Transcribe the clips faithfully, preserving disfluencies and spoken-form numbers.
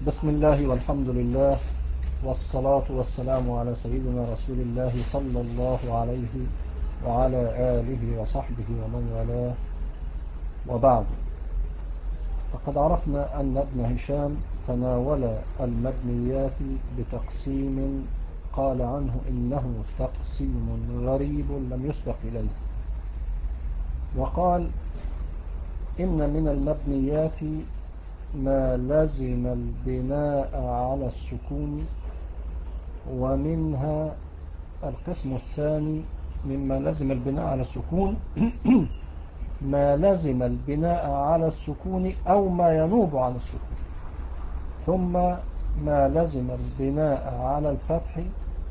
بسم الله والحمد لله والصلاة والسلام على سيدنا رسول الله صلى الله عليه وعلى آله وصحبه ومن والاه، وبعد. فقد عرفنا أن ابن هشام تناول المبنيات بتقسيم قال عنه إنه تقسيم غريب لم يسبق إليه، وقال إن من المبنيات ما لزم البناء على السكون، ومنها القسم الثاني مما لزم البناء على السكون ما لزم البناء على السكون أو ما ينوب عن السكون، ثم ما لزم البناء على الفتح،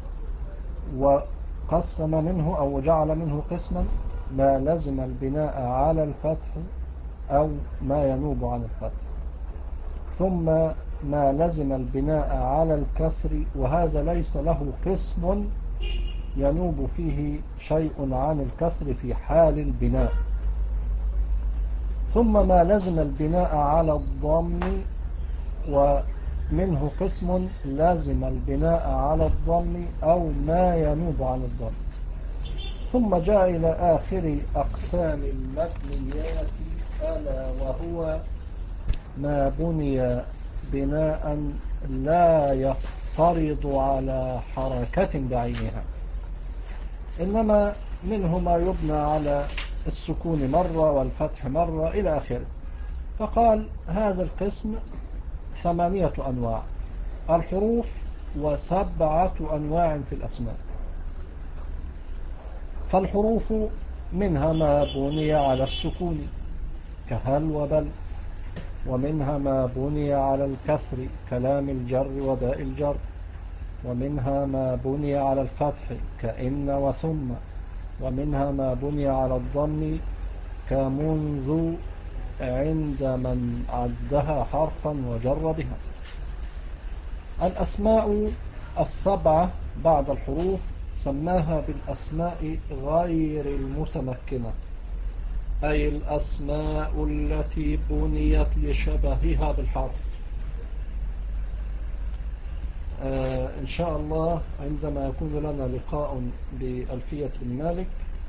وقسم منه أو جعل منه قسما ما لزم البناء على الفتح أو ما ينوب عن الفتح، ثم ما لزم البناء على الكسر، وهذا ليس له قسم ينوب فيه شيء عن الكسر في حال البناء، ثم ما لزم البناء على الضم، ومنه قسم لازم البناء على الضم أو ما ينوب عن الضم، ثم جاء إلى آخر أقسام المبنيات ألا وهو ما بني بناء لا يفترض على حركة بعينها، إنما منه ما يبنى على السكون مرة والفتح مرة إلى آخره. فقال هذا القسم ثمانية أنواع الحروف وسبعة أنواع في الأسماء. فالحروف منها ما بني على السكون كهل وبل، ومنها ما بني على الكسر كلام الجر وباء الجر، ومنها ما بني على الفتح كإن وثم، ومنها ما بني على الضم كمنذ عند من عدها حرفا وجر بها. الأسماء السبعة بعد الحروف سماها بالأسماء غير المتمكنة، أي الأسماء التي بنيت لشبهها بالحرف. آه إن شاء الله عندما يكون لنا لقاء بألفية بن مالك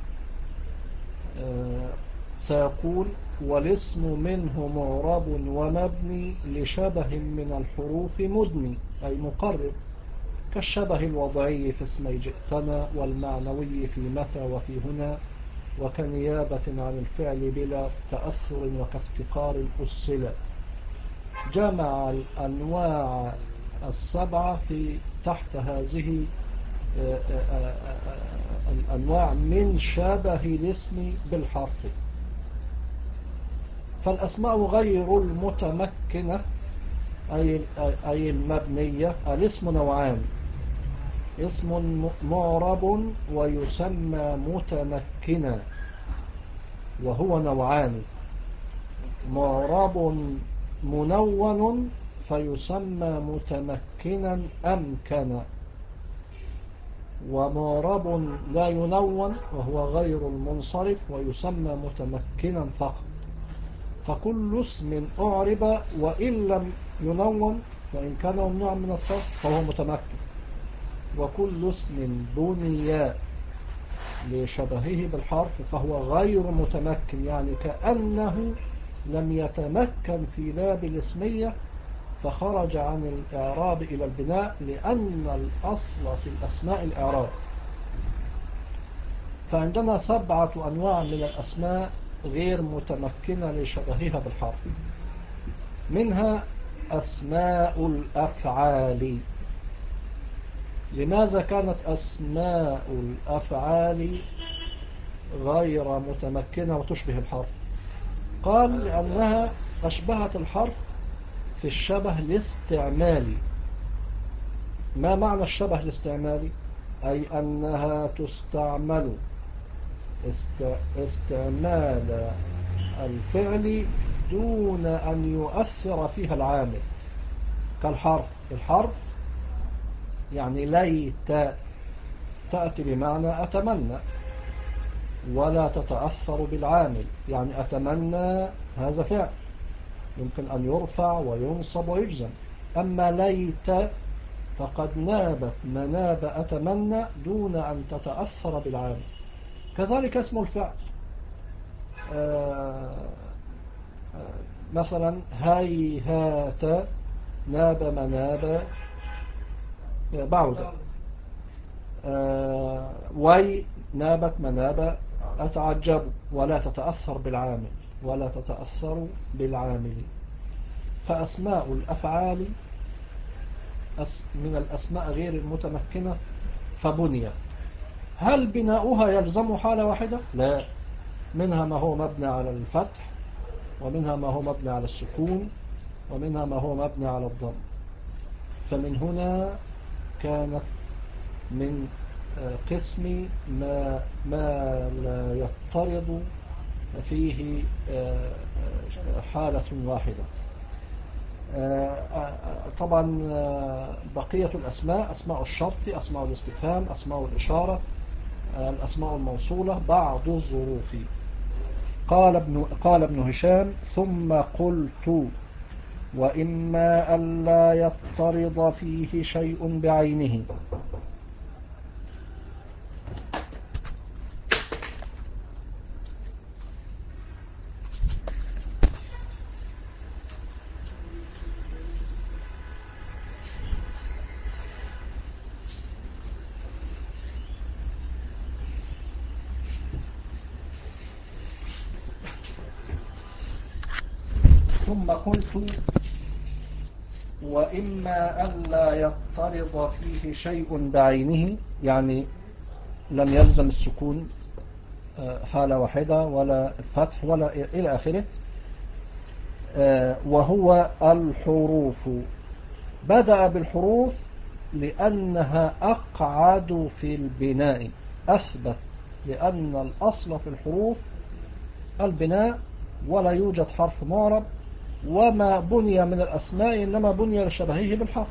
آه سيقول والاسم منه معرب ومبني لشبه من الحروف مدني، أي مقرب، كالشبه الوضعي في اسمي جئتنا، والمعنوي في متى وفي هنا، وكنيابة عن الفعل بلا تأثر، وكافتقار الأسلة. جمع الأنواع السبعة في تحت هذه الأنواع من شبه الاسم بالحرف. فالأسماء غير المتمكنة أي المبنية الاسم نوعان: اسم معرب ويسمى متمكنا، وهو نوعان: معرب منون فيسمى متمكنا أمكن، ومعرب لا ينون وهو غير المنصرف ويسمى متمكنا فقط. فكل اسم أعرب وإن لم ينون وإن كان ممنوعا من الصرف فهو متمكن، وكل اسم بني لشبهه بالحرف فهو غير متمكن، يعني كأنه لم يتمكن في باب الاسمية فخرج عن الإعراب إلى البناء، لأن الأصل في الأسماء الإعراب. فعندنا سبعة أنواع من الأسماء غير متمكنة لشبهها بالحرف. منها أسماء الأفعال. لماذا كانت أسماء الأفعال غير متمكنة وتشبه الحرف؟ قال لأنها أشبهت الحرف في الشبه الاستعمالي. ما معنى الشبه الاستعمالي؟ أي أنها تستعمل استعمال الفعل دون أن يؤثر فيها العامل، كالحرف. الحرف يعني ليت تأتي بمعنى أتمنى ولا تتأثر بالعامل، يعني أتمنى هذا فعل يمكن أن يرفع وينصب ويجزم، أما ليت فقد نابت مناب أتمنى دون أن تتأثر بالعامل. كذلك اسم الفعل، آه آه مثلا هيهات ناب مناب بعد، آه وي نابت مناب أتعجب، ولا تتأثر بالعامل ولا تتأثر بالعامل. فأسماء الأفعال من الأسماء غير المتمكنة فبنيت. هل بناؤها يلزم حالة واحدة؟ لا، منها ما هو مبني على الفتح، ومنها ما هو مبني على السكون، ومنها ما هو مبني على الضم. فمن هنا كانت من قسم ما, ما لا يضطرد فيه حالة واحدة. طبعا بقية الأسماء، أسماء الشرط، أسماء الاستفهام، أسماء الإشارة، الأسماء الموصولة بعض الظروف. قال ابن, قال ابن هشام: ثم قلت: وإما ألا يضطرد فيه شيء بعينه. ثم قلت: وإما ألا يضطرد فيه شيء بعينه، يعني لم يلزم السكون حالة واحدة ولا الفتح ولا إلى آخره، وهو الحروف. بدأ بالحروف لأنها أقعد في البناء، أثبت، لأن الأصل في الحروف البناء، ولا يوجد حرف معرب، وما بني من الأسماء إنما بني لشبهه بالحرف.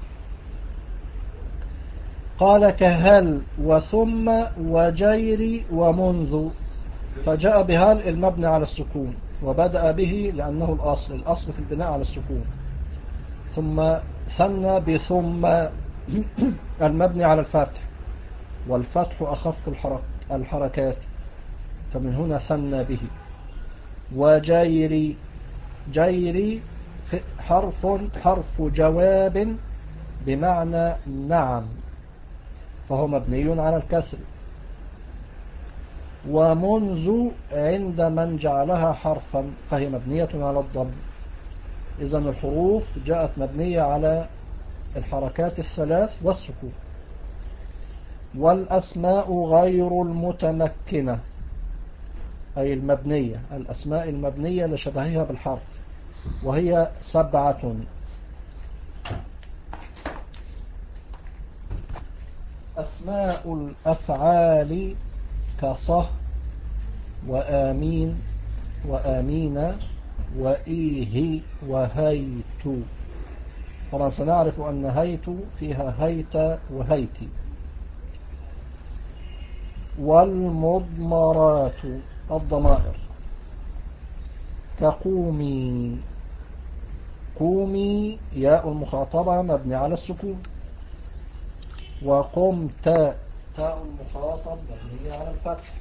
قال: كهل وثم وجير ومنذ، فجاء بهل المبني على السكون، وبدأ به لأنه الأصل الأصل في البناء على السكون. ثم ثنى بثم المبني على الفتح، والفتح أخف الحركات، فمن هنا ثنى به. وجيري، جيري حرف حرف جواب بمعنى نعم، فهو مبني على الكسر. ومنذ عند من جعلها حرفا فهي مبنية على الضم. إذن الحروف جاءت مبنية على الحركات الثلاث والسكون. والأسماء غير المتمكنة، أي المبنية، الأسماء المبنية لشبهها بالحرف، وهي سبعة: أسماء الأفعال كصه وآمين وآمين وإيه وهيت. طبعا سنعرف أن هيت فيها هيت وهيتي. والمضمرات الضمائر كقومي، قومي ياء المخاطبة مبني على السكون. وقمت تاء المخاطب مبني على الفتح.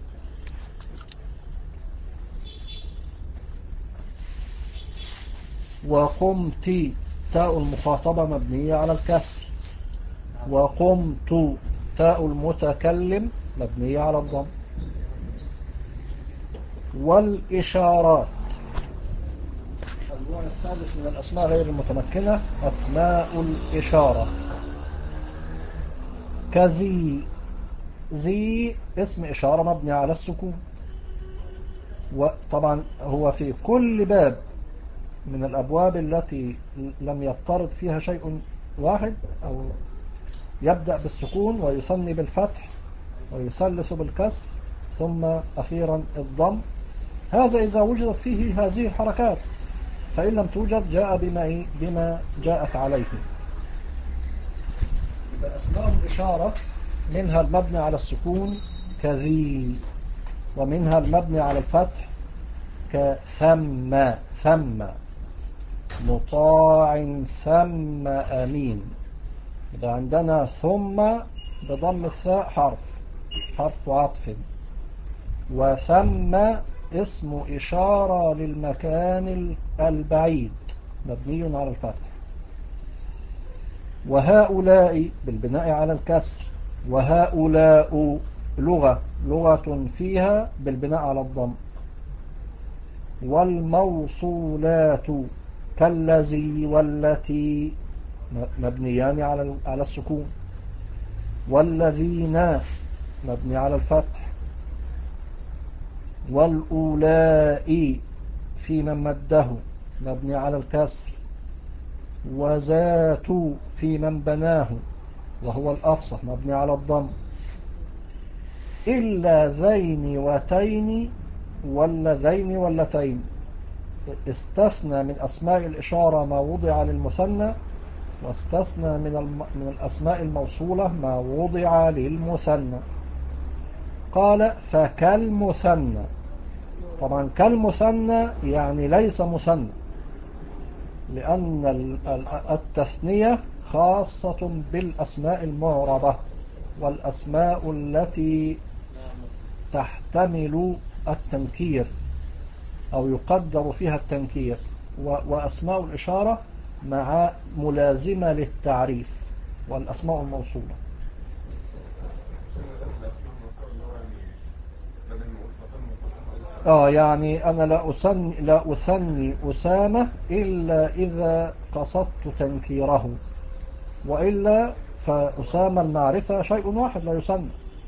وقمت تاء المخاطبة مبنية على الكسر. وقمت تاء المتكلم مبنية على الضم. والإشارات النوع الثالث من الأسماء غير المتمكنة، أسماء الإشارة كزي، زي اسم إشارة مبني على السكون. وطبعا هو في كل باب من الأبواب التي لم يضطرد فيها شيء واحد أو يبدأ بالسكون ويثني بالفتح ويثلث بالكسر ثم أخيرا الضم، هذا إذا وجدت فيه هذه الحركات، فإن لم توجد جاء بما, بما جاءت عليه. أسماء الإشارة منها المبني على السكون كذي، ومنها المبني على الفتح كثم ثم. مطاع ثم أمين. إذا عندنا ثم بضم الثاء حرف حرف عطف، وثم اسم إشارة للمكان البعيد مبني على الفتح. وهؤلاء بالبناء على الكسر، وهؤلاء لغة لغة فيها بالبناء على الضم. والموصولات كالذي والتي مبنيان على على السكون. والذين مبني على الفتح. والأولاء في من مده مبني على الكسر. وذات في من بناه وهو الأفصح مبني على الضم. إلا ذين وتين والذين واللتين، استثنى من أسماء الإشارة ما وضع للمثنى، واستثنى من الم... من الأسماء الموصولة ما وضع للمثنى. قال فكالمثنى. طبعا كالمثنى يعني ليس مثنى، لأن التثنية خاصة بالأسماء المعربة والأسماء التي تحتمل التنكير أو يقدر فيها التنكير، وأسماء الإشارة مع ملازمة للتعريف والأسماء الموصولة. آه يعني أنا لا أثني, لا أثني أسامة إلا إذا قصدت تنكيره، وإلا فأسامة المعرفة شيء واحد لا يثنى.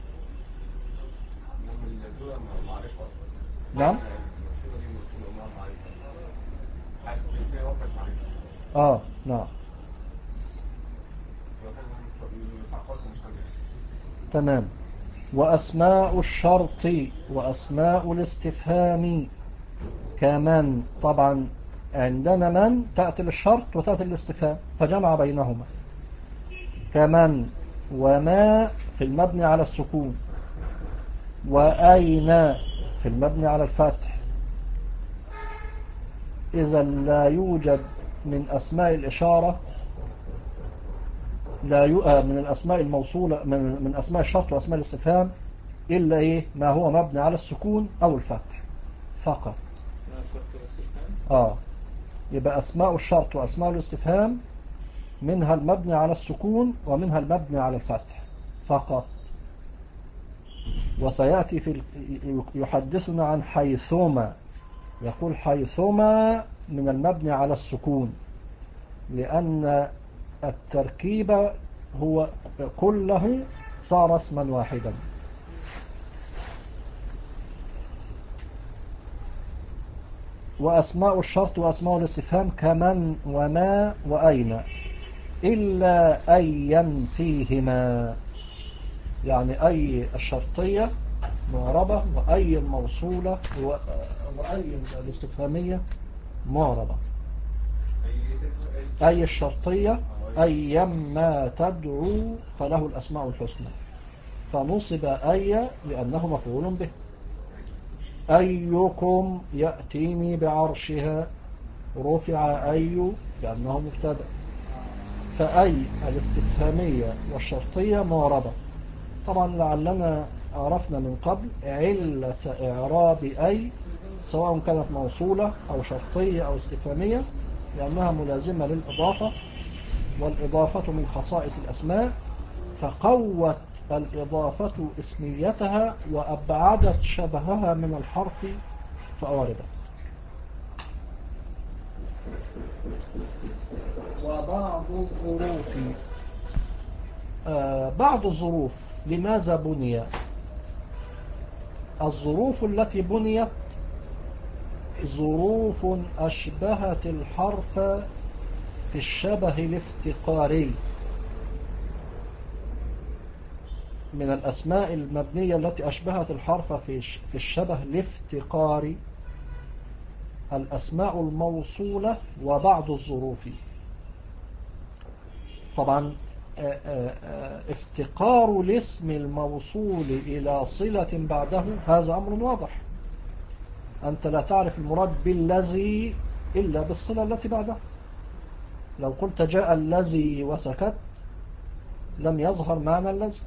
نعم. آه نعم تمام. وأسماء الشرط وأسماء الاستفهام كمان. طبعا عندنا من تأتي للشرط وتأتي للاستفهام فجمع بينهما. كمن وما في المبني على السكون، وأين في المبني على الفتح. إذا لا يوجد من أسماء الإشارة لا يؤ من الأسماء الموصولة من من أسماء الشرط وأسماء الاستفهام إلا إيه ما هو مبني على السكون أو الفتح فقط. آه يبقى أسماء الشرط وأسماء الاستفهام منها المبني على السكون ومنها المبني على الفتح فقط. وسيأتي في يحدثنا عن حيثما، يقول حيثما من المبني على السكون، لأن التركيب هو كله صار اسما واحدا. وأسماء الشرط وأسماء الاستفهام كمن وما وأين، إلا أيا فيهما، يعني أي الشرطية معربة وأي الموصولة وأي الاستفهامية معربة. أي الشرطية أيما تدعو فله الأسماء الحسنى، فنصب أي لأنه مفعول به. أيكم يأتيني بعرشها رفع أي لأنه مبتدأ. فأي الاستفهامية والشرطية معربة. طبعا لعلنا عرفنا من قبل علة إعراب أي سواء كانت موصولة أو شرطية أو استفهامية، لأنها ملازمة للإضافة، والإضافة من خصائص الأسماء، فقوت الإضافة اسميتها وأبعدت شبهها من الحرف فأوردت. وبعض الظروف آه بعض الظروف لماذا بني؟ الظروف التي بنيت ظروف أشبهت الحرف في الشبه الافتقاري. من الأسماء المبنية التي أشبهت الحرف في الشبه الافتقاري الأسماء الموصولة وبعض الظروف. طبعا افتقار الاسم الموصول إلى صلة بعده هذا أمر واضح. أنت لا تعرف المراد بالذي إلا بالصلة التي بعده. لو قلت جاء الذي وسكت لم يظهر معنى الذي،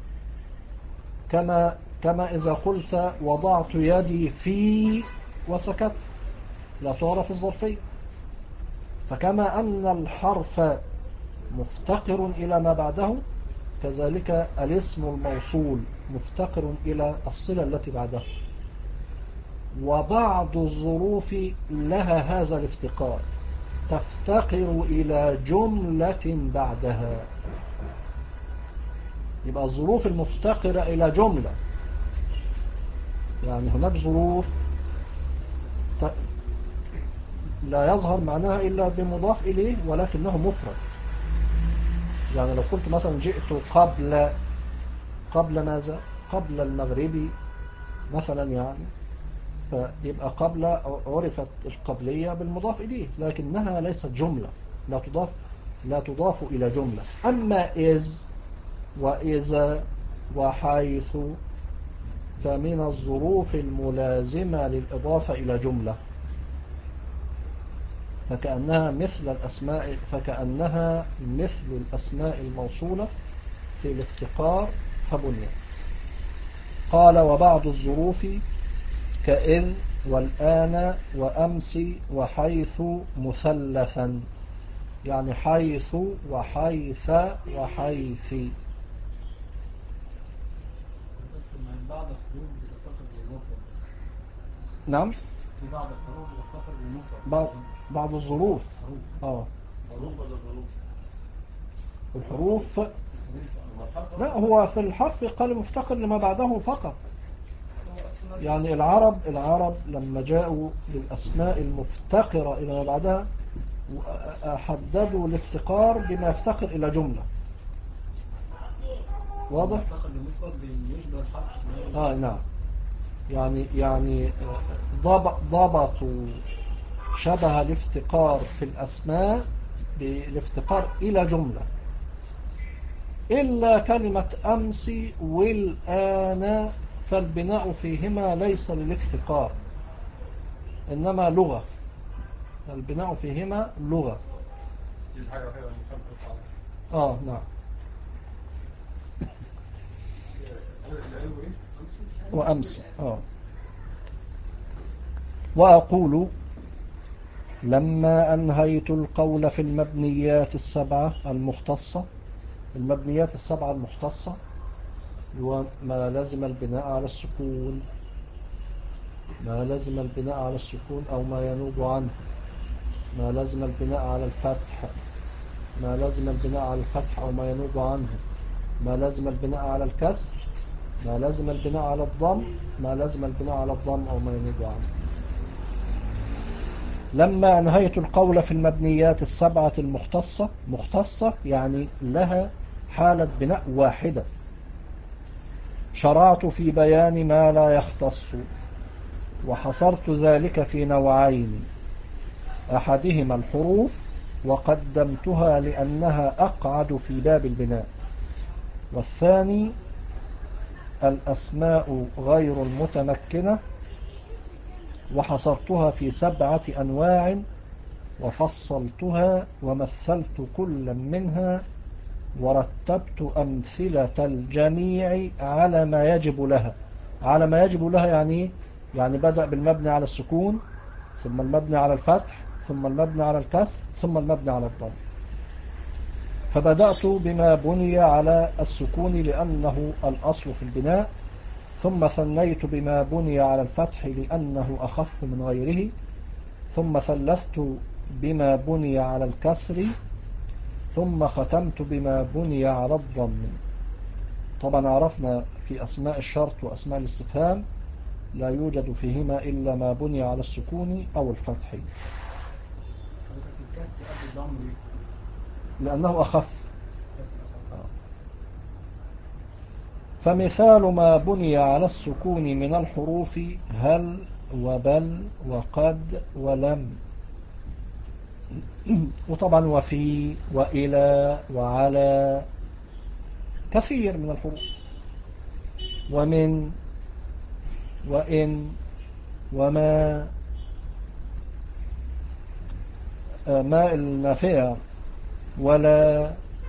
كما كما إذا قلت وضعت يدي في وسكت لا تعرف الظرفية. فكما أن الحرف مفتقر إلى ما بعده، كذلك الاسم الموصول مفتقر إلى الصلة التي بعده. وبعض الظروف لها هذا الافتقار، تفتقر إلى جملة بعدها. يبقى الظروف المفتقرة إلى جملة، يعني هناك ظروف لا يظهر معناها إلا بمضاف إليه ولكنه مفرد. يعني لو قلت مثلا جئت قبل قبل ماذا؟ قبل المغرب مثلا، يعني فيبقى قبل عرفت القبلية بالمضاف إليه، لكنها ليست جملة، لا تضاف لا تضاف إلى جملة. أما إذ وإذا وحيث فمن الظروف الملازمة للإضافة إلى جملة، فكأنها مثل الأسماء فكأنها مثل الأسماء الموصولة في الافتقار فبنيت. قال وبعض الظروف كإذ والآن وأمس وحيث مثلثا، يعني حيث وحيث وحيث. بعض الحروف بتفتقر للمفرد. نعم، في بعض الحروف بتفتقر للمفرد. بعض بعض الظروف. اه حروف ولا ظروف؟ الحروف. لا، هو في الحرف قال مفتقر لما بعده فقط. يعني العرب العرب لما جاءوا للأسماء المفتقرة إلى ما بعدها حددوا الافتقار بما يفتقر إلى جملة. واضح؟ يفتقر لمفرد يشبه الحرف. آه نعم. يعني يعني ضبطوا شبه الافتقار في الأسماء بالافتقار إلى جملة، إلا كلمة أمس والآن، فالبناء فيهما ليس للافتقار إنما لغة. البناء فيهما لغة. آه نعم. وأمس. آه وأقول لما أنهيت القول في المبنيات السبعة المختصة، المبنيات السبعة المختصة وما لازم البناء على السكون، ما لازم البناء على السكون أو ما ينوب عنه، ما لازم البناء على الفتح، ما لازم البناء على الفتح أو ما ينوب عنه، ما لازم البناء على الكسر، ما لازم البناء على الضم، ما لازم البناء على الضم أو ما ينوب عنه. لما أنهيت القول في المبنيات السبعة المختصة، مختصة يعني لها حالة بناء واحدة، شرعت في بيان ما لا يختص، وحصرت ذلك في نوعين: أحدهما الحروف، وقدمتها لأنها أقعد في باب البناء، والثاني الأسماء غير المتمكنة، وحصرتها في سبعة أنواع، وفصلتها ومثلت كل منها، ورتبت أمثلة الجميع على ما يجب لها. على ما يجب لها يعني يعني بدأ بالمبني على السكون، ثم المبني على الفتح، ثم المبني على الكسر، ثم المبني على الضم. فبدأت بما بني على السكون لأنه الأصل في البناء، ثم ثنيت بما بني على الفتح لأنه أخف من غيره، ثم ثلثت بما بني على الكسر، ثم ختمت بما بني على الضم. طبعا عرفنا في أسماء الشرط وأسماء الاستفهام لا يوجد فيهما إلا ما بني على السكون أو الفتح، لأنه أخف. فمثال ما بني على السكون من الحروف هل وبل وقد ولم، وطبعا وفي وإلى وعلى، كثير من الحروف، ومن وإن وما. ما النافية ولا.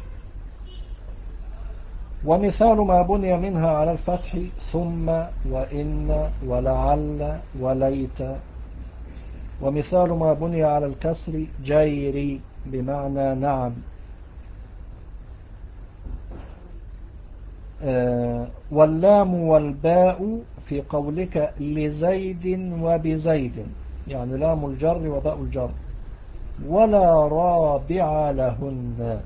ومثال ما بني منها على الفتح ثم وإن ولعل وليت. ومثال ما بني على الكسر جيري بمعنى نعم. آه واللام والباء في قولك لزيد وبزيد، يعني لام الجر وباء الجر. ولا رابع لهن.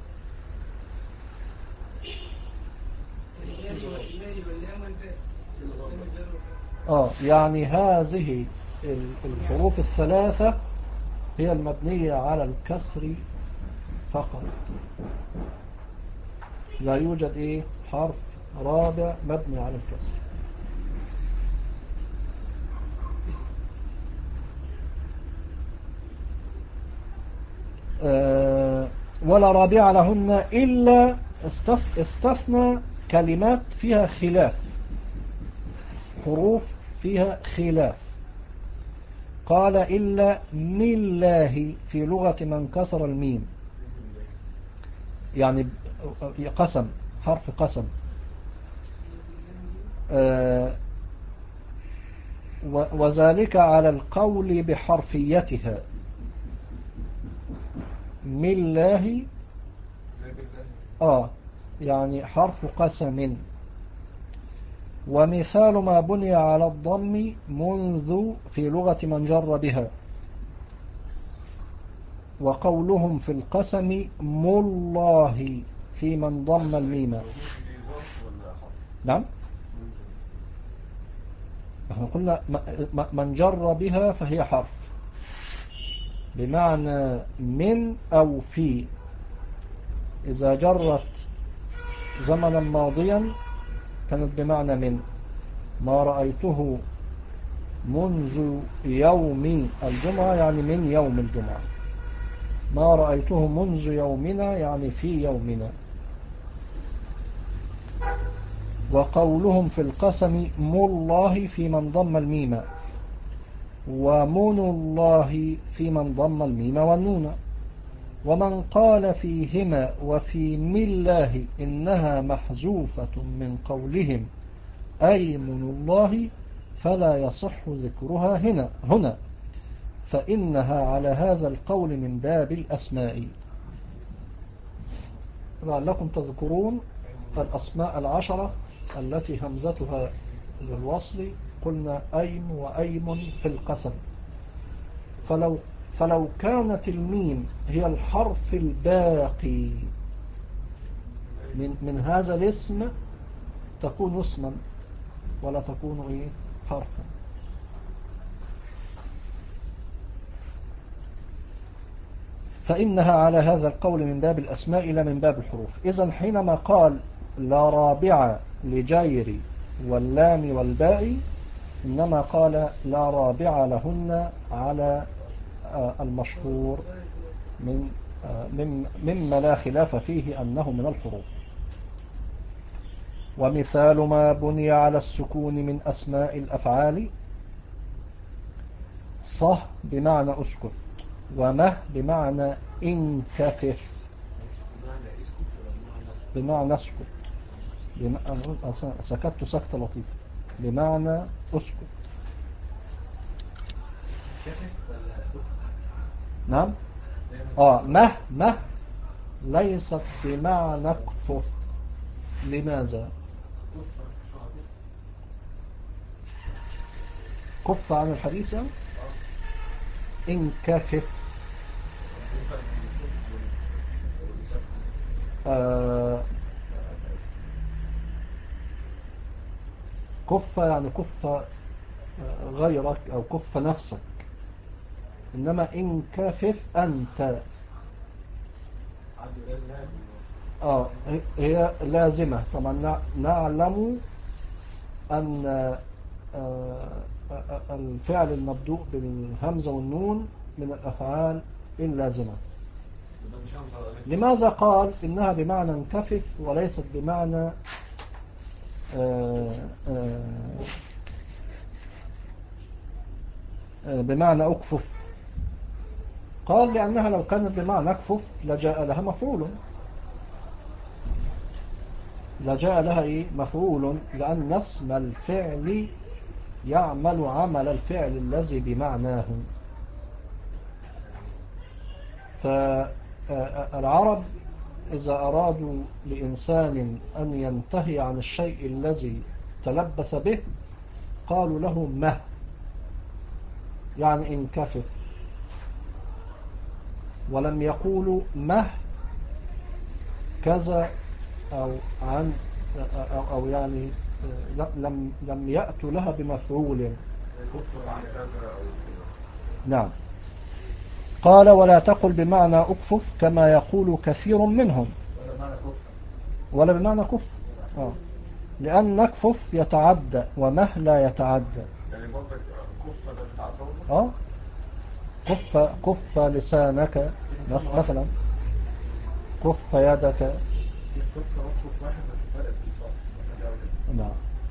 آه يعني هذه الحروف الثلاثة هي المبنية على الكسر فقط، لا يوجد إيه حرف رابع مبني على الكسر. آه ولا رابع لهن إلا استثنى كلمات فيها خلاف، حروف فيها خلاف. قال إلا من الله في لغة من كسر الميم، يعني قسم، حرف قسم. آه وذلك على القول بحرفيتها. من الله آه يعني حرف قسم. ومثال ما بني على الضم منذ في لغة من جر بها. وقولهم في القسم مالله في من ضم الميم. نعم، احنا قلنا من جر بها فهي حرف بمعنى من أو في. إذا جرت زمنا ماضيا كانت بمعنى من. ما رأيته منذ يوم الجمعة يعني من يوم الجمعة. ما رأيته منذ يومنا يعني في يومنا. وقولهم في القسم مالله في من ضم الميم، ومن الله في من ضم الميم والنون. ومن قال فيهما وفي من الله إنها محذوفة من قولهم أي من الله فلا يصح ذكرها هنا هنا فإنها على هذا القول من باب الأسماء. لعلكم تذكرون الأسماء العشرة التي همزتها للوصل قلنا أيم وأيم في القسم. فلو, فلو كانت الميم هي الحرف الباقي من, من هذا الاسم تكون اسما ولا تكون إيه حرفا. فإنها على هذا القول من باب الأسماء لا من باب الحروف. إذن حينما قال لا رابع لجير واللام والباء إنما قال لا رابع لهن على المشهور من مما لا خلاف فيه أنه من الحروف. ومثال ما بني على السكون من أسماء الأفعال صه بمعنى أسكت، ومه بمعنى انكفف بمعنى اسكت. سكت سكتة لطيفة بمعنى اسكت. نعم. آه مه مه ليست بمعنى اكفف. لماذا؟ كف عن الحديث يعني؟ انكفف. آه كف يعني كف غيرك أو كف نفسك. إنما انكفف أنت. آه هي لازمة طبعا. نعلم أن آه الفعل المبدوء بالهمزة والنون من الأفعال اللازمة. لماذا قال إنها بمعنى انكفف وليست بمعنى آه آه بمعنى أكفف؟ قال لأنها لو كانت بمعنى اكفف لجاء لها مفعول، لجاء لها إيه؟ مفعول، لأن اسم الفعل يعمل عمل الفعل الذي بمعناه. فالعرب إذا أرادوا لإنسان أن ينتهي عن الشيء الذي تلبس به قالوا له مه، يعني انكفف، ولم يقولوا مه كذا أو عن أو, أو يعني لم لم يأتوا لها بمفعول. نعم. قال ولا تقل بمعنى أكفف كما يقول كثير منهم، ولا بمعنى كف، آه. لأن نكفف يتعدى ومه لا يتعدى. يعني برضك كف ده بيتعدى اه كف كف لسانك مثلا، كف يدك. كف وكف واحد بس فرق في الصوت. نعم.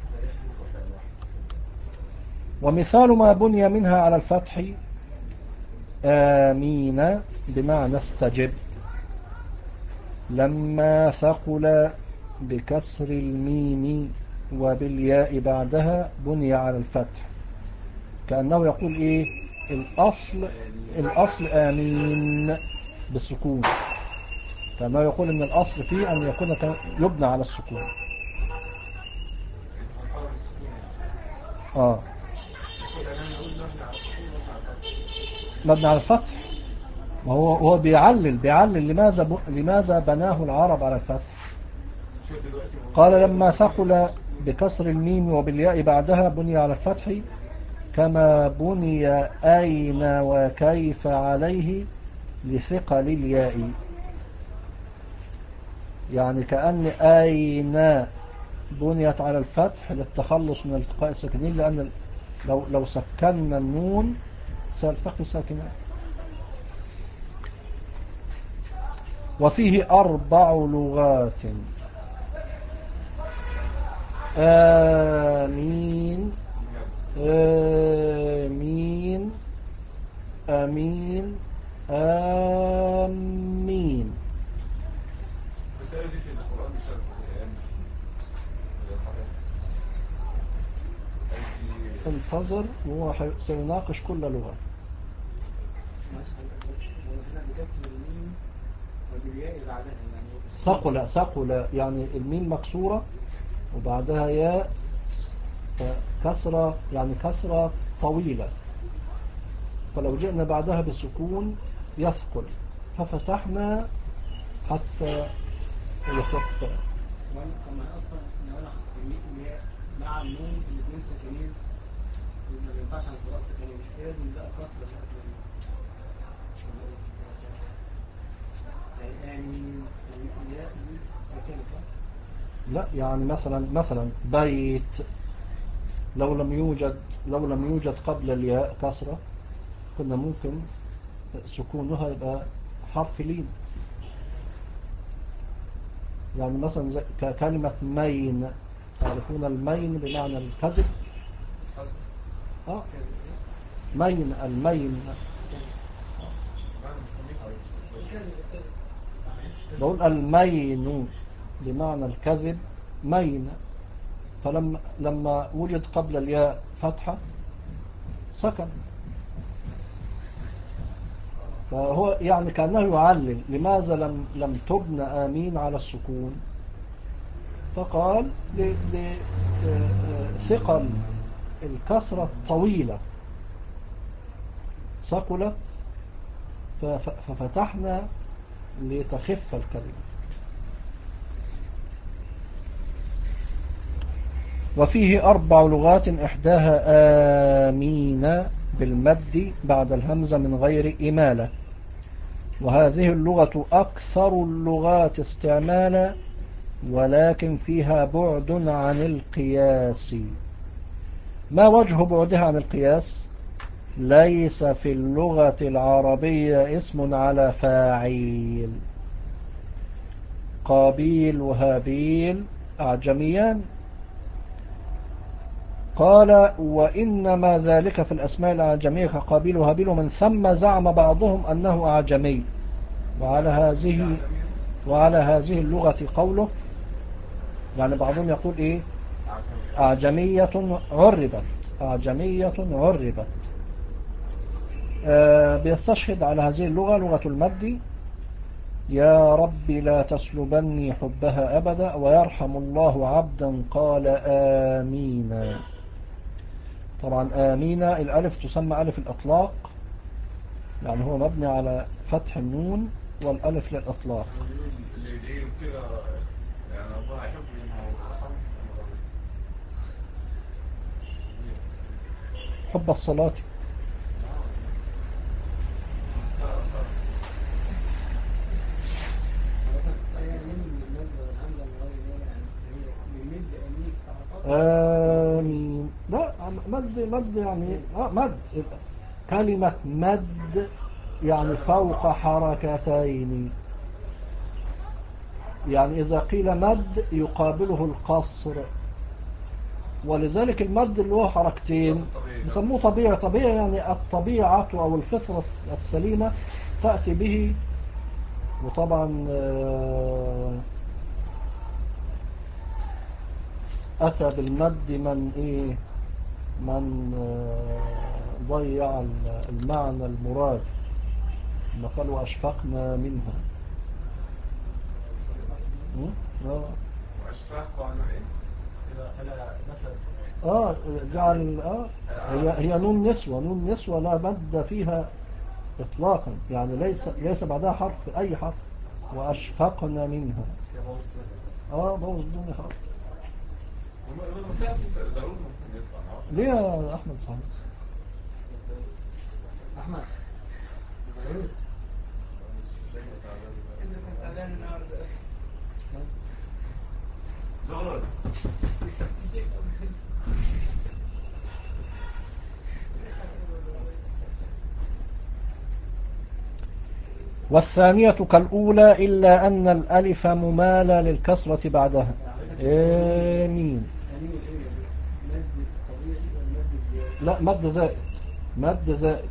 ومثال ما بني منها على الفتح آمين بمعنى استجب، لما ثقل بكسر الميم وبالياء بعدها بني على الفتح، كأنه يقول إيه الأصل الأصل آمين بالسكون، كأنه يقول إن الأصل فيه أن يكون يبنى على السكون. آه مبنى على الفتح، وهو هو بيعلل بيعلل لماذا ب... لماذا بناه العرب على الفتح. قال لما ثقل بكسر الميم وبالياء بعدها بني على الفتح كما بني أين وكيف عليه لثقل الياء، يعني كأن أين بنيت على الفتح للتخلص من التقاء الساكنين، لأن لو لو سكننا النون سيلتقي ساكنان. وفيه أربع لغات آمين آمين آمين آمين. الرسالة دي في القرآن بسبب انتظر وهو سيناقش كل لغة. ثقل ثقل يعني الميم مكسورة وبعدها ياء كسرة، يعني كسرة طويلة، فلو جئنا بعدها بسكون يثقل، ففتحنا حتى يخف. وما اصلا لو انا الياء مع النون الاثنين ساكنين ما ينفعش عن القراءة الساكنين، لازم بقى كسر يعني آمين الياء دي ساكنة صح؟ لا يعني مثلا مثلا بيت لو لم يوجد لو لم يوجد قبل الياء كسرة كنا ممكن سكونها يبقى حرف لين، يعني مثلا زي كلمة مين، تعرفون المين بمعنى الكذب. اه مين المين بقول المين بمعنى الكذب مين، فلما لما وجد قبل الياء فتحة سكن، فهو يعني كأنه يعلل لماذا لم لم تبنى آمين على السكون، فقال لثقل الكسرة الطويلة ثقلت ففتحنا لتخف الكلمة. وفيه أربع لغات إحداها آمين بالمد بعد الهمزة من غير إمالة، وهذه اللغة أكثر اللغات استعمالا ولكن فيها بعد عن القياس. ما وجه بعدها عن القياس؟ ليس في اللغة العربية اسم على فاعل، قابيل وهابيل أعجميان قال وإنما ذلك في الأسماء الأعجمية كقابيل وهابيل، ومن ثم زعم بعضهم أنه أعجمي. وعلى هذه وعلى هذه اللغة قوله، يعني بعضهم يقول إيه أعجمية عربت، أعجمية عربت. آه بيستشهد على هذه اللغة لغة المد، يا رب لا تسلبني حبها أبدا، ويرحم الله عبدا قال آمين. طبعا آمين الألف تسمى ألف الإطلاق، يعني هو مبني على فتح النون والألف للإطلاق. اللي يدعي كده يعني الله يحب انه يرحمه. حب الصلاة. آمين. لا مد مد يعني آه مد، كلمة مد يعني فوق حركتين، يعني إذا قيل مد يقابله القصر، ولذلك المد اللي هو حركتين بيسموه طبيعي. طبيعي يعني الطبيعة أو الفطرة السليمة تأتي به. وطبعا أتى بالمد من إيه من ضيع المعنى المراد، ما قالوا أشفقنا منها. واشفاق قالوا ايه فلا نسب اه جعل اه هي هي نون نسوة، نون نسوة لا مد فيها اطلاقا، يعني ليس ليس بعدها حرف اي حرف. واشفقنا منها اه بوظ الدنيا خالص. ليه يا احمد صحيح احمد والثانية كالأولى إلا أن الألف ممالة للكسرة بعدها. آمين. لا مد زائد، مد زائد.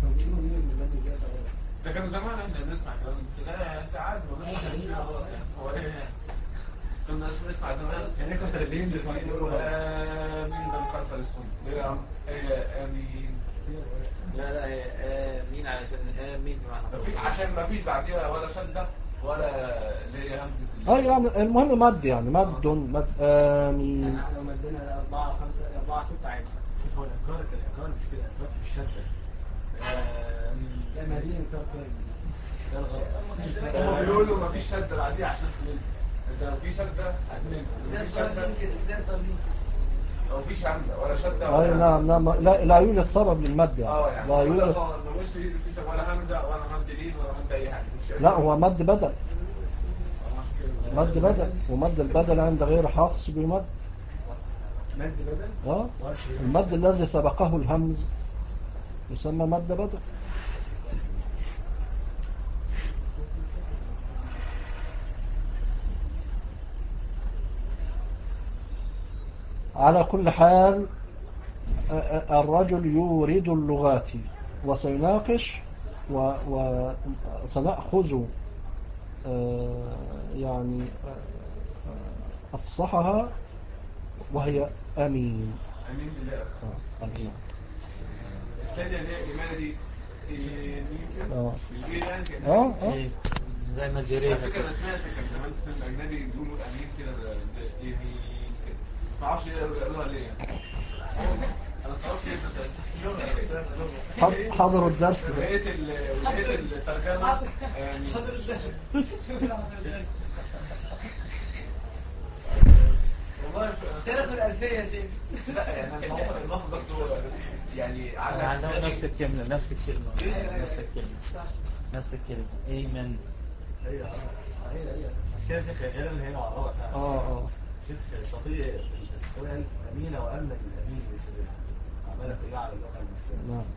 ده كانوا زمان احنا بنسمع كلام لا انت عادي ولا هو ايه كنا نسمع زمان كان يكون تلفزيون بيقولوا امين بالخلف الاسود امين. لا لا امين علشان امين بمعنى عشان ما فيش بعديها ولا شده ولا اللي هي همزه اه يعني المهم مد، يعني مد مد آمين. يعني لو مدينا أربعة خمسة أربعة ستة عادي. شوف هو الإنكار الإنكار مش كده، الإنكار في الشدة. لا ما دي إنكار كامل. ده الغلط. هم بيقولوا ما فيش شده بعديها عشان تنزل. انت لو في شده هتنزل. في شده لو فيش همزه ولا شده اي نعم نعم. لا لا يوجد سبب للمد، يعني اه يعني لا يوجد. مش في ولا همزه ولا مد لين ولا مد اي حاجه. لا هو مد بدل، مد بدل، ومد البدل عند غير حفص بمد. مد بدل؟ اه المد الذي سبقه الهمز يسمى مد بدل. على كل حال الرجل يورد اللغات وسيناقش وسنأخذ يعني أفصحها وهي أمين. امين بالله. اه أمين. الثانيه اللي هي ايمان دي اه بالليل يعني كده اه اه زي ما جرينا. على فكره انا سمعت كان زمان في فيلم اجنبي بيقولوا امين كده يمين كده ما اعرفش قالوها ليه يعني. انا استغربت جدا. حضروا الدرس. لقيت لقيت الترجمه امين. حضر الدرس. والله درس الألفية يا شيخ. لا يعني اللفظ بس هو يعني عندنا نفس الكلمة نفس الكلمة نفس الكلمة نفس الكلمة ايمن. هي هي هي بس كده شيخ غالبا هنا على الرابع فعلا. اه اه شيخ شاطئ الاستواء أمينة وأمنا للأمين بسببها عمالة كلها على اللغة المصرية. نعم.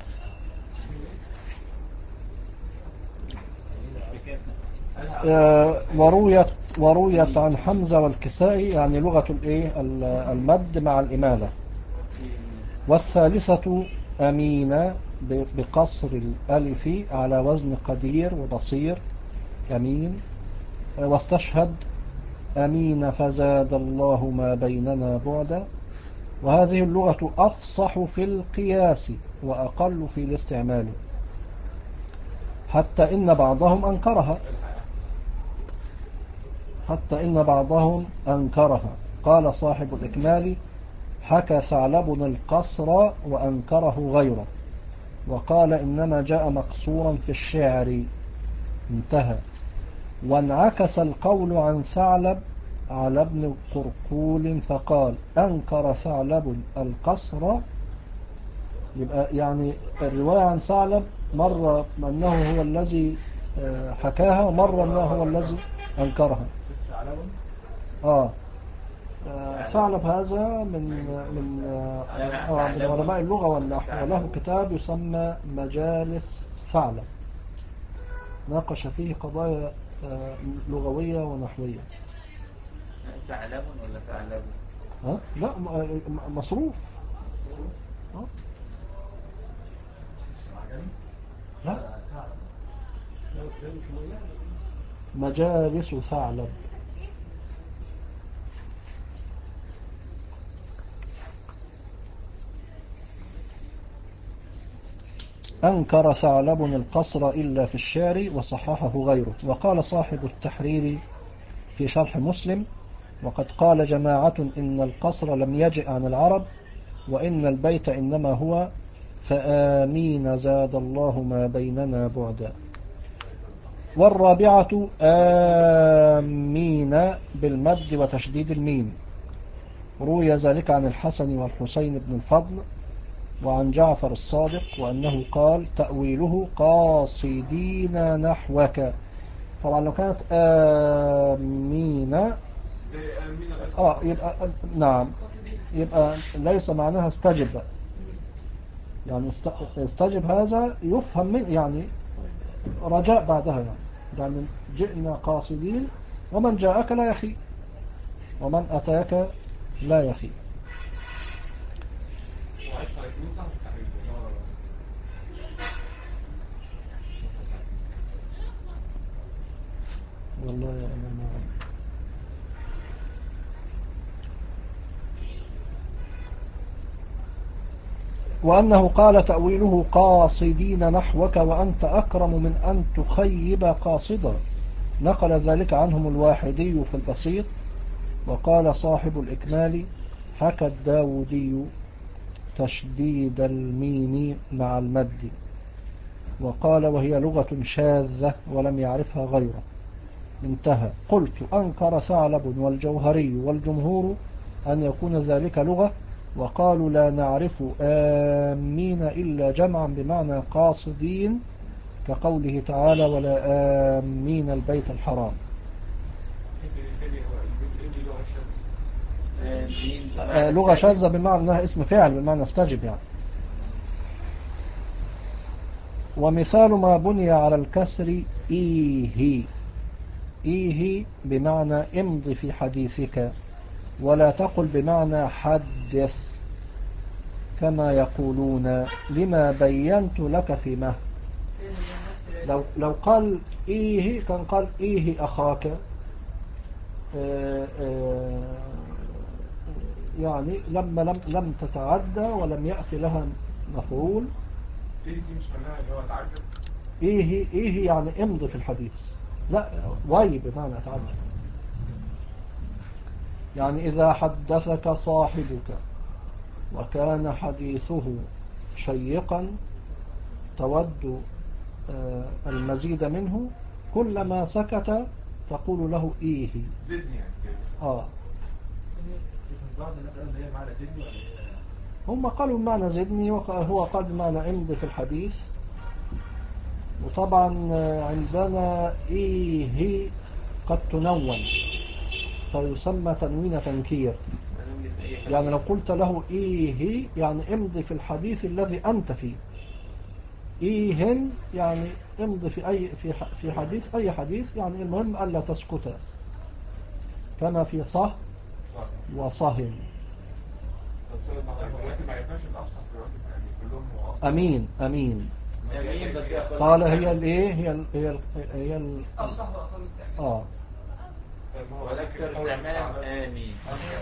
آه ورويت ورويت عن حمزة والكسائي، يعني لغة الايه المد مع الإمالة. والثالثة أمين بقصر الألف على وزن قدير وبصير أمين. واستشهد أمين فزاد الله ما بيننا بعدا. وهذه اللغة أفصح في القياس وأقل في الاستعمال، حتى إن بعضهم أنكرها حتى إن بعضهم أنكرها قال صاحب الإكمال: حكى ثعلب القصر وأنكره غيره، وقال إنما جاء مقصورا في الشعر. انتهى. وانعكس القول عن ثعلب على ابن قرقول فقال: أنكر ثعلب القصر. يبقى يعني الرواية عن ثعلب مرة أنه هو الذي حكاها، ومرة أنه هو الذي أنكرها. آه ثعلب هذا من من آه من علماء اللغة والنحو، وله كتاب يسمى مجالس ثعلب، ناقش فيه قضايا لغوية ونحوية. ثعلب ولا ثعلب؟ ها؟ لا مصروف. ها؟ لا مجالس ثعلب. أنكر ثعلب القصر إلا في الشعر وصححه غيره. وقال صاحب التحرير في شرح مسلم: وقد قال جماعة إن القصر لم يجئ عن العرب، وإن البيت إنما هو فآمين زاد الله ما بيننا بعدا. والرابعة آمين بالمد وتشديد الميم. روي ذلك عن الحسن والحسين بن الفضل وعن جعفر الصادق، وأنه قال: تأويله قاصدين نحوك. طبعا لو كانت آمين آه يبقى نعم يبقى ليس معناها استجب، يعني استجب هذا يفهم من يعني رجاء بعدها، يعني يعني جئنا قاصدين، ومن جاءك لا يخي، ومن أتاك لا يخي. والله يا أنا وأنه قال: تأويله قاصدين نحوك وأنت أكرم من أن تخيب قاصدا. نقل ذلك عنهم الواحدي في البسيط. وقال صاحب الإكمال: حكى الداودي تشديد الميم مع المد، وقال: وهي لغة شاذة ولم يعرفها غيره. انتهى. قلت: أنكر ثعلب والجوهري والجمهور أن يكون ذلك لغة، وقالوا لا نعرف آمين إلا جمعا بمعنى قاصدين، كقوله تعالى: ولا آمين البيت الحرام. لغة شاذة بمعنى أنها اسم فعل بمعنى استجب يعني. ومثال ما بني على الكسر إيه. إيه بمعنى امض في حديثك، ولا تقل بمعنى حدث كما يقولون لما بينت لك في مهد. لو, لو قال إيه كان قال إيه أخاك، آآ آآ يعني لما لم, لم تتعدى ولم يأتي لها مفعول. إيه دي مش معناها اللي هو تعجب؟ إيه إيه يعني امضي في الحديث، لا واي بمعنى تعجب. يعني إذا حدثك صاحبك وكان حديثه شيقا تود المزيد منه، كلما سكت تقول له إيه زدني يعني. آه بعض الناس قالوا هي معنى زدني ولا هي؟ هم قالوا بمعنى زدني، وهو قال بمعنى امضي في الحديث. وطبعا عندنا إيه قد تنون فيسمى تنوين تنكير. يعني لو قلت له إيه يعني امضي في الحديث الذي أنت فيه، إيه يعني امضي في أي في في حديث أي حديث، يعني المهم ألا تسكت، كما في صح وصهن. دلوقتي ما عرفناش الأفصح دلوقتي يعني كلهم هو أصلا أمين أمين أمين بس يا أخوان. قال هي الإيه هي ال هي ال هي ال أصح وأقل استعمال. آه والأكثر استعمال آمين.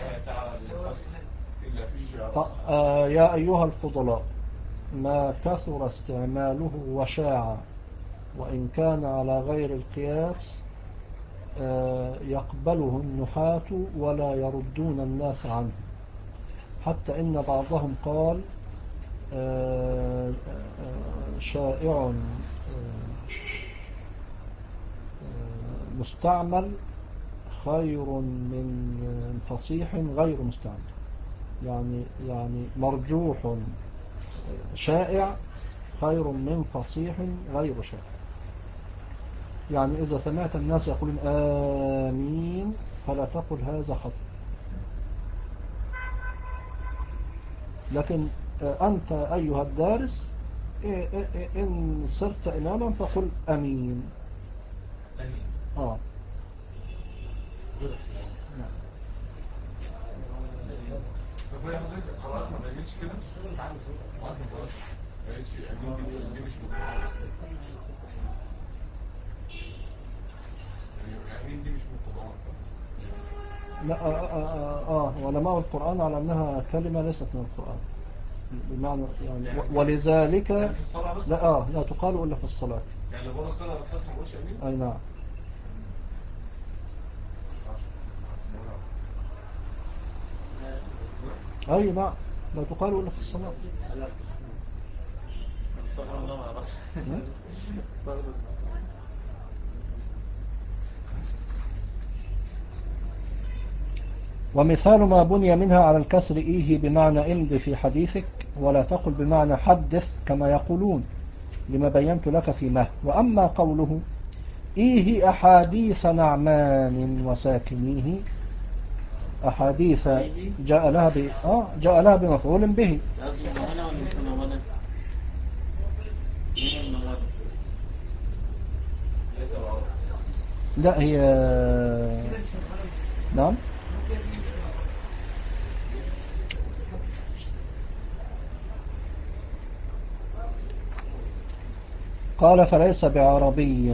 إلا في ط- آه يا أيها الفضلاء ما كثر استعماله وشاع وإن كان على غير القياس آه يقبله النحاة ولا يردون الناس عنه، حتى إن بعضهم قال آه آه شائع آه آه مستعمل خير من فصيح غير مستعمل، يعني يعني مرجوح شائع خير من فصيح غير شائع. يعني إذا سمعت الناس يقولون آمين فلا تقل هذا خطأ، لكن أنت أيها الدارس إن صرت إماما فقل أمين. أمين. آه نعم. طب هي حضرتك القراءات ما بينتش كده؟ ما بينتش أمين دي دي مش مقدمة يعني أمين دي مش مقدمة. لا آه, آه, آه علماء القرآن على أنها كلمة ليست من القرآن بمعنى يعني ولذلك يعني في الصلاة بس؟ لا آه لا تقال إلا في الصلاة. يعني لو بره الصلاة الفتح ما قولش أمين؟ أي نعم. أي نعم لا تقال إلا في الصلاة. ومثال ما بني منها على الكسر إيه بمعنى امض في حديثك ولا تقل بمعنى حدث كما يقولون لما بينت لك في مه. وأما قوله إيه أحاديث نعمان وساكنيه، أحاديث جاء لها ب... آه جاء لها بمفعول به. لا هي نعم قال فليس بعربي،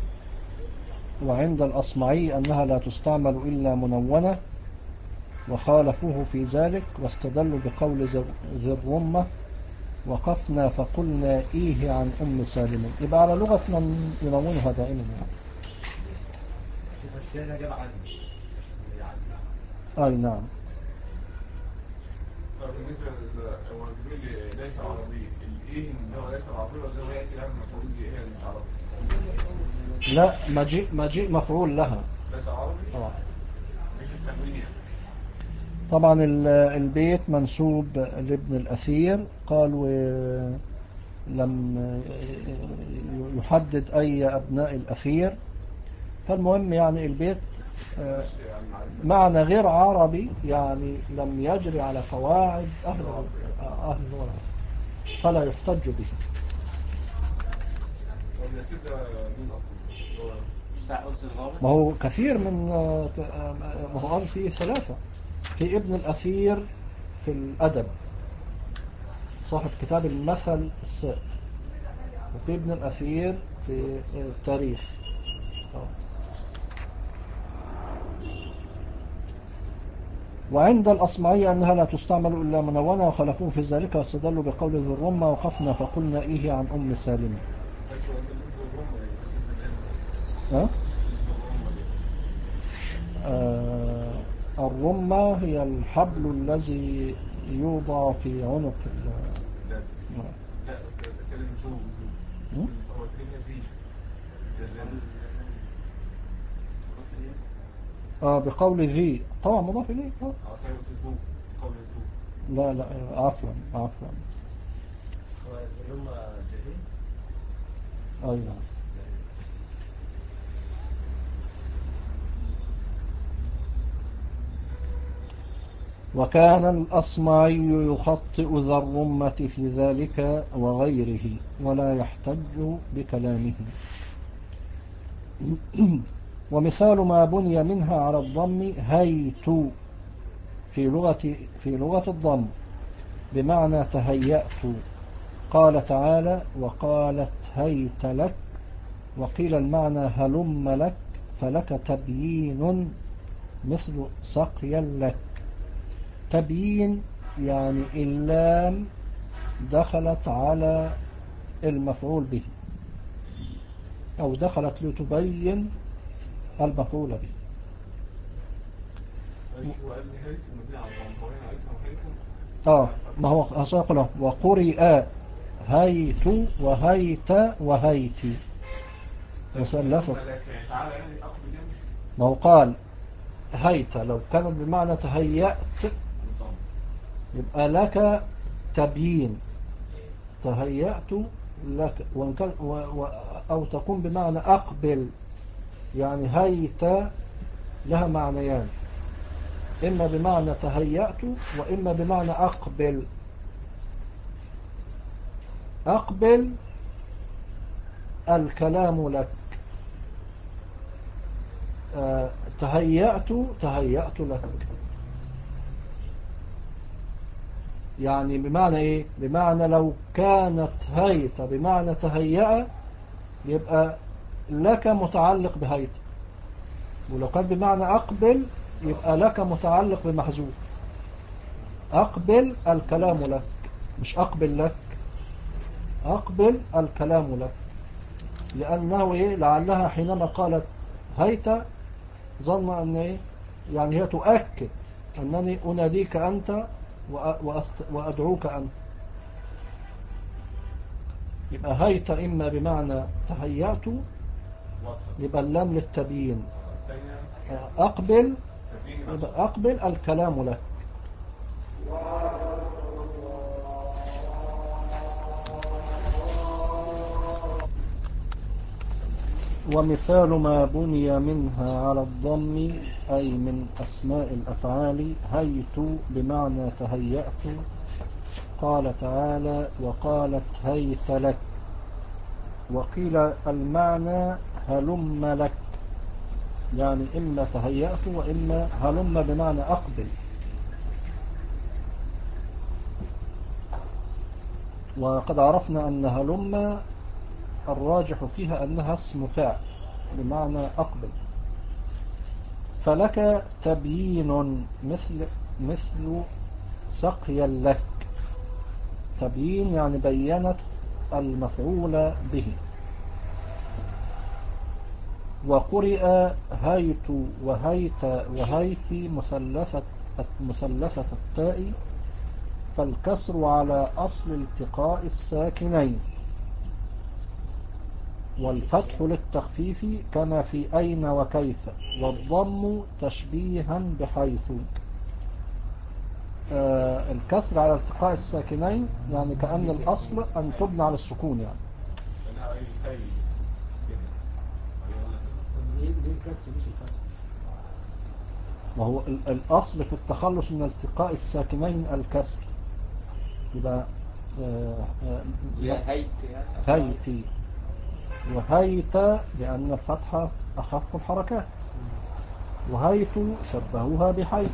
وعند الأصمعي أنها لا تستعمل إلا منونة وخالفوه في ذلك واستدلوا بقول ذي الرمة وقفنا فقلنا إيه عن أم سالم. يبقى على لغة من ينونها دائما يعني. شوف الشيء جاب عني أي نعم. طب بالنسبة هو بيقول لي ليس عربي، الإيه إن هو ليس عربي ولا هو يأتي لها المفعول دي إيه مش عربي؟ لا مجيء مجيء مفعول لها. ليس عربي؟ آه. مش التنوين يعني. طبعا البيت منسوب لابن الأثير قال ولم يحدد أي أبناء الأثير، فالمهم يعني البيت معنى غير عربي يعني لم يجري على قواعد أهل أهل اللغة فلا يحتج به. ما هو كثير من ما هو قال فيه ثلاثة، في ابن الأثير في الأدب صاحب كتاب المثل السائر، وفي ابن الأثير في التاريخ. وعند الأصمعي أنها لا تستعمل إلا منونة وخلفوه في ذلك واستدلوا بقول ذي الرمة وقفنا فقلنا إيه عن أم سالم. أه؟ آه الرمة هي الحبل الذي يوضع في عنق ال لا لا كلمة زو زو هو كلمة زي اه بقول ذي طبعا مضاف إليه. اه لا لا عفوا عفوا هم جاهين. أيضا. وكان الأصمعي يخطئ ذا الرمة في ذلك وغيره ولا يحتج بكلامه. ومثال ما بني منها على الضم هيت في لغة في لغة الضم بمعنى تهيأت. قال تعالى وقالت هيت لك، وقيل المعنى هلم لك، فلك تبيين مثل سقيا لك. تبيين يعني اللام دخلت على المفعول به، أو دخلت لتبين المفعول به. اه ما هو أساق له وقرئ هيت وهيت وهيت مثلثة. ما هو قال هيت لو كانت بمعنى تهيأت يبقى لك تبيين، تهيأت لك، وإن كان و و أو تكون بمعنى أقبل، يعني هيت لها معنيان، إما بمعنى تهيأت وإما بمعنى أقبل. أقبل الكلام لك، أه تهيأت تهيأت لك، يعني بمعنى إيه؟ بمعنى لو كانت هيت بمعنى تهيأ يبقى لك متعلق بهيت، ولو كان بمعنى أقبل يبقى لك متعلق بمحذوف. أقبل الكلام لك، مش أقبل لك، أقبل الكلام لك، لأنه إيه؟ لعلها حينما قالت هيت ظن أن إيه؟ يعني هي تؤكد أنني أناديك أنت وأدعوك أنت. يبقى هيت إما بمعنى تهيأت يبقى اللام للتبيين، أقبل يبقى أقبل الكلام لك. ومثال ما بني منها على الضم أي من أسماء الأفعال هيت بمعنى تهيأت. قال تعالى وقالت هيت لك، وقيل المعنى هلم لك، يعني إما تهيأت وإما هلم بمعنى أقبل. وقد عرفنا أن هلم الراجح فيها أنها اسم فعل بمعنى أقبل. فلك تبيين مثل مثل سقيا لك، تبيين يعني بينت المفعول به. وقرئ هيت وهيت وهيت مثلثة مثلثة التاء، فالكسر على أصل التقاء الساكنين، والفتح للتخفيف كما في أين وكيف، والضم تشبيها بحيث. آه الكسر على التقاء الساكنين يعني كأن الأصل أن تبنى على السكون يعني. وهو الأصل في التخلص من التقاء الساكنين الكسر، يبقى آه يا هيت يعني هيتي وهيت لأن الفتحة أخف الحركات، وهيت شبهوها بحيث.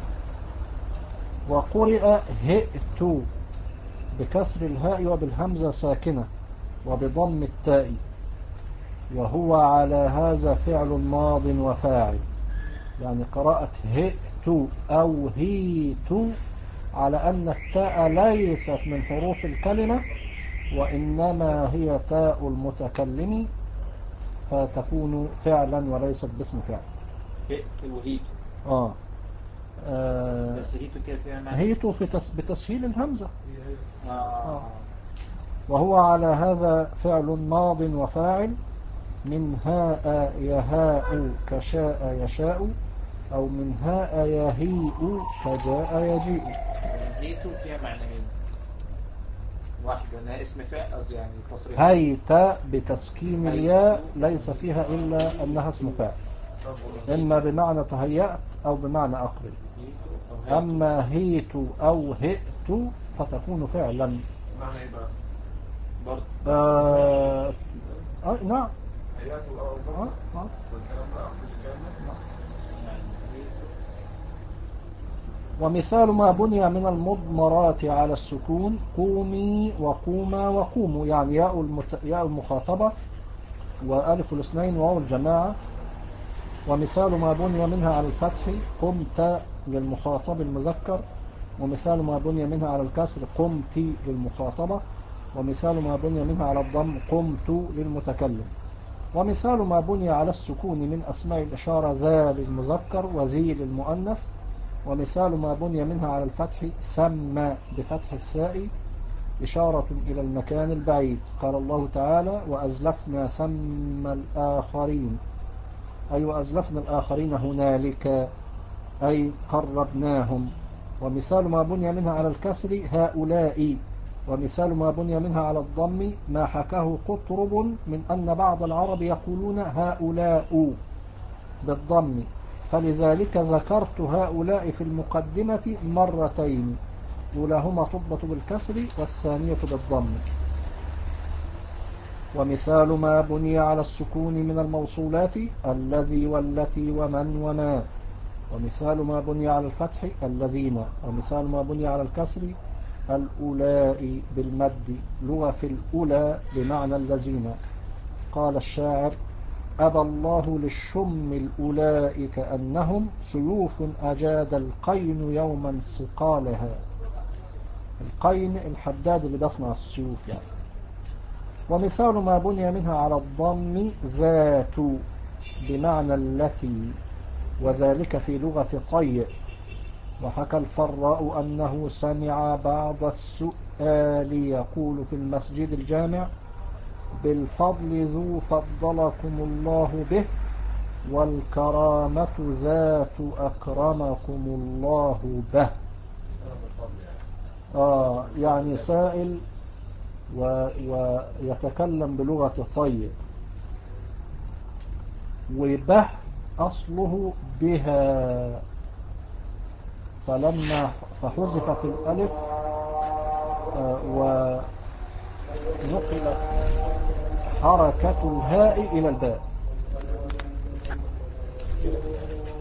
وقرئ هئت بكسر الهاء وبالهمزة ساكنة وبضم التاء، وهو على هذا فعل ماض وفاعل، يعني قراءة هئت أو هيت على أن التاء ليست من حروف الكلمة وإنما هي تاء المتكلم، فتكون فعلا وليست باسم فعل. هئت وهيت آه. آه بس هيتو كده فيها معنى هيتو في تس بتسهيل الهمزة. آه. آه. وهو على هذا فعل ماض وفاعل من هاء يهاء كشاء يشاء، أو من هاء يهيء كجاء يجيء. هيتو فيها معنيين، واحد انها اسم فعل قصدي يعني تصريف. هيت بتسكين الياء ليس فيها إلا أنها اسم فعل، إما بمعنى تهيأت أو بمعنى أقبل. أما هيت أو هئت فتكون فعلا. معنى ايه بقى؟ برضه آه... آه... نعم. هيئات او آه... آه... والكلام ده اقبل الكلام ده. ومثال ما بني من المضمرات على السكون قومي وقوما وقوموا، يعني ياء المت... ياء المخاطبة وألف الاثنين وواو الجماعة. ومثال ما بني منها على الفتح قمت للمخاطب المذكر، ومثال ما بني منها على الكسر قمت للمخاطبة، ومثال ما بني منها على الضم قمت للمتكلم. ومثال ما بني على السكون من أسماء الإشارة ذا للمذكر وذي للمؤنث. ومثال ما بني منها على الفتح ثم بفتح الثاء إشارة إلى المكان البعيد. قال الله تعالى وأزلفنا ثم الآخرين، أي وأزلفنا الآخرين هنالك أي قربناهم. ومثال ما بني منها على الكسر هؤلاء. ومثال ما بني منها على الضم ما حكاه قطرب من أن بعض العرب يقولون هؤلاء بالضم، فلذلك ذكرت هؤلاء في المقدمة مرتين، أولاهما تضبط بالكسر والثانية بالضم. ومثال ما بني على السكون من الموصولات الذي والتي ومن وما. ومثال ما بني على الفتح الذين. ومثال ما بني على الكسر الأولاء بالمد، لغة في الأولى بمعنى الذين. قال الشاعر أبى الله للشم الأولاء كأنهم سيوف أجاد القين يوما سقالها. القين الحداد اللي بيصنع السيوف يعني. ومثال ما بني منها على الضم ذات بمعنى التي، وذلك في لغة طي. وحكى الفراء أنه سمع بعض السؤال يقول في المسجد الجامع بالفضل ذو فضلكم الله به، والكرامة ذات أكرمكم الله به. آه يعني سائل و ويتكلم بلغة طي. وبه أصله بها، فلما فحذفت الألف آه ونقلت حركة الهاء إلى الباء.